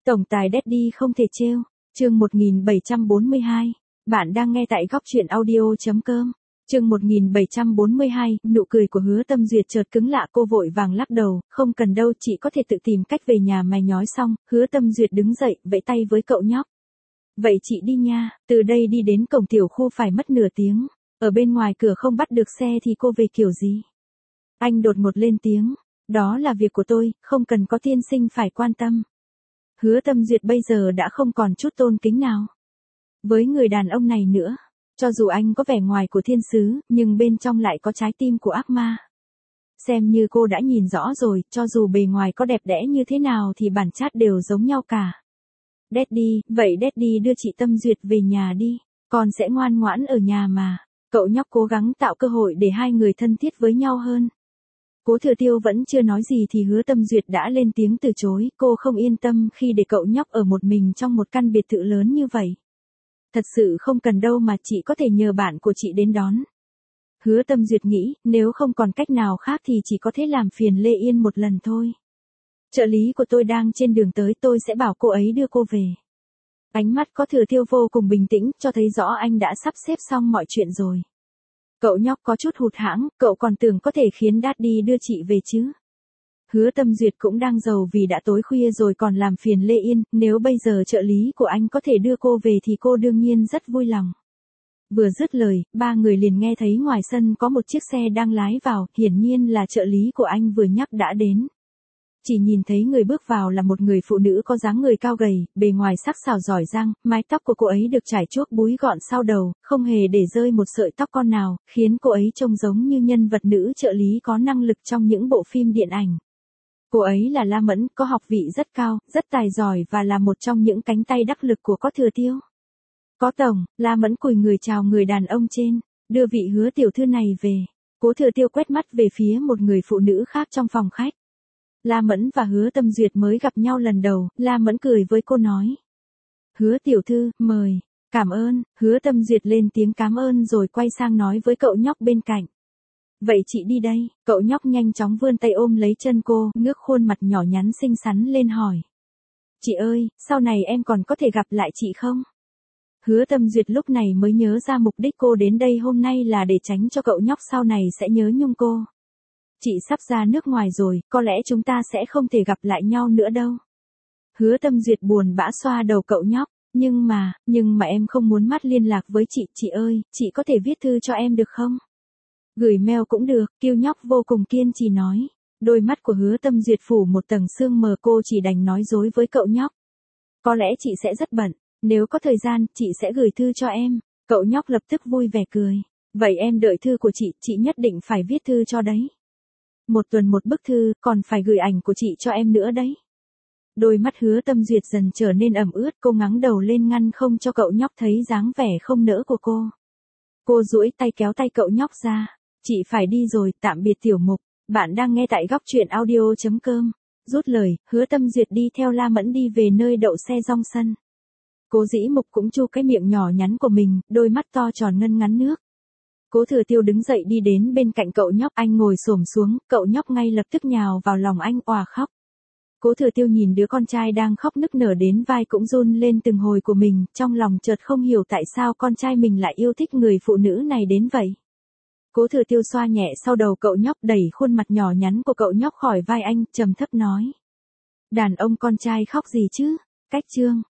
Tổng tài Daddy không thể trêu. Chương 1742. Bạn đang nghe tại góc truyện audio.com. Chương 1742, nụ cười của Hứa Tâm Duyệt chợt cứng lạ, cô vội vàng lắc đầu, không cần đâu, chị có thể tự tìm cách về nhà mày nhói xong. Hứa Tâm Duyệt đứng dậy, vẫy tay với cậu nhóc. Vậy chị đi nha, từ đây đi đến cổng tiểu khu phải mất nửa tiếng. Ở bên ngoài cửa không bắt được xe thì cô về kiểu gì? Anh đột ngột lên tiếng. Đó là việc của tôi, không cần có tiên sinh phải quan tâm. Hứa Tâm Duyệt bây giờ đã không còn chút tôn kính nào với người đàn ông này nữa. Cho dù anh có vẻ ngoài của thiên sứ, nhưng bên trong lại có trái tim của ác ma. Xem như cô đã nhìn rõ rồi, cho dù bề ngoài có đẹp đẽ như thế nào thì bản chất đều giống nhau cả. Daddy, vậy Daddy đưa chị Tâm Duyệt về nhà đi, con sẽ ngoan ngoãn ở nhà mà. Cậu nhóc cố gắng tạo cơ hội để hai người thân thiết với nhau hơn. Cố Thừa Tiêu vẫn chưa nói gì thì Hứa Tâm Duyệt đã lên tiếng từ chối, cô không yên tâm khi để cậu nhóc ở một mình trong một căn biệt thự lớn như vậy. Thật sự không cần đâu mà chị có thể nhờ bạn của chị đến đón. Hứa Tâm Duyệt nghĩ, nếu không còn cách nào khác thì chỉ có thể làm phiền Lê Yên một lần thôi. Trợ lý của tôi đang trên đường tới, tôi sẽ bảo cô ấy đưa cô về. Ánh mắt Cố Thừa Tiêu vô cùng bình tĩnh, cho thấy rõ anh đã sắp xếp xong mọi chuyện rồi. Cậu nhóc có chút hụt hẫng, cậu còn tưởng có thể khiến Daddy đưa chị về chứ. Hứa Tâm Duyệt cũng đang giàu vì đã tối khuya rồi còn làm phiền Lê Yên, nếu bây giờ trợ lý của anh có thể đưa cô về thì cô đương nhiên rất vui lòng. Vừa dứt lời, ba người liền nghe thấy ngoài sân có một chiếc xe đang lái vào, hiển nhiên là trợ lý của anh vừa nhắc đã đến. Chỉ nhìn thấy người bước vào là một người phụ nữ có dáng người cao gầy, bề ngoài sắc sảo giỏi giang, mái tóc của cô ấy được trải chuốt búi gọn sau đầu, không hề để rơi một sợi tóc con nào, khiến cô ấy trông giống như nhân vật nữ trợ lý có năng lực trong những bộ phim điện ảnh. Cô ấy là La Mẫn, có học vị rất cao, rất tài giỏi và là một trong những cánh tay đắc lực của Cố Thừa Tiêu. Có tổng, La Mẫn cúi người chào người đàn ông trên, đưa vị Hứa tiểu thư này về. Cố Thừa Tiêu quét mắt về phía một người phụ nữ khác trong phòng khách. La Mẫn và Hứa Tâm Duyệt mới gặp nhau lần đầu, La Mẫn cười với cô nói. Hứa tiểu thư, mời. Cảm ơn. Hứa Tâm Duyệt lên tiếng cảm ơn rồi quay sang nói với cậu nhóc bên cạnh. Vậy chị đi đây. Cậu nhóc nhanh chóng vươn tay ôm lấy chân cô, ngước khuôn mặt nhỏ nhắn xinh xắn lên hỏi. Chị ơi, sau này em còn có thể gặp lại chị không? Hứa Tâm Duyệt lúc này mới nhớ ra mục đích cô đến đây hôm nay là để tránh cho cậu nhóc sau này sẽ nhớ nhung cô. Chị sắp ra nước ngoài rồi, có lẽ chúng ta sẽ không thể gặp lại nhau nữa đâu. Hứa Tâm Duyệt buồn bã xoa đầu cậu nhóc, nhưng mà em không muốn mất liên lạc với chị ơi, chị có thể viết thư cho em được không? Gửi mail cũng được, Kiêu nhóc vô cùng kiên trì nói. Đôi mắt của Hứa Tâm Duyệt phủ một tầng sương mờ, cô chỉ đành nói dối với cậu nhóc. Có lẽ chị sẽ rất bận, nếu có thời gian, chị sẽ gửi thư cho em. Cậu nhóc lập tức vui vẻ cười. Vậy em đợi thư của chị nhất định phải viết thư cho đấy. Một tuần một bức thư, còn phải gửi ảnh của chị cho em nữa đấy. Đôi mắt Hứa Tâm Duyệt dần trở nên ẩm ướt, cô ngáng đầu lên ngăn không cho cậu nhóc thấy dáng vẻ không nỡ của cô. Cô duỗi tay kéo tay cậu nhóc ra. Chị phải đi rồi, tạm biệt tiểu mục. Bạn đang nghe tại góc truyện audio.com. Rút lời, Hứa Tâm Duyệt đi theo La Mẫn đi về nơi đậu xe rong sân. Cố Dĩ Mục cũng chu cái miệng nhỏ nhắn của mình, đôi mắt to tròn ngân ngắn nước. Cố Thừa Tiêu đứng dậy đi đến bên cạnh cậu nhóc, anh ngồi xổm xuống, cậu nhóc ngay lập tức nhào vào lòng anh òa khóc. Cố Thừa Tiêu nhìn đứa con trai đang khóc nức nở đến vai cũng run lên từng hồi của mình, trong lòng chợt không hiểu tại sao con trai mình lại yêu thích người phụ nữ này đến vậy. Cố Thừa Tiêu xoa nhẹ sau đầu cậu nhóc, đẩy khuôn mặt nhỏ nhắn của cậu nhóc khỏi vai anh, trầm thấp nói. Đàn ông con trai khóc gì chứ? Cách chương.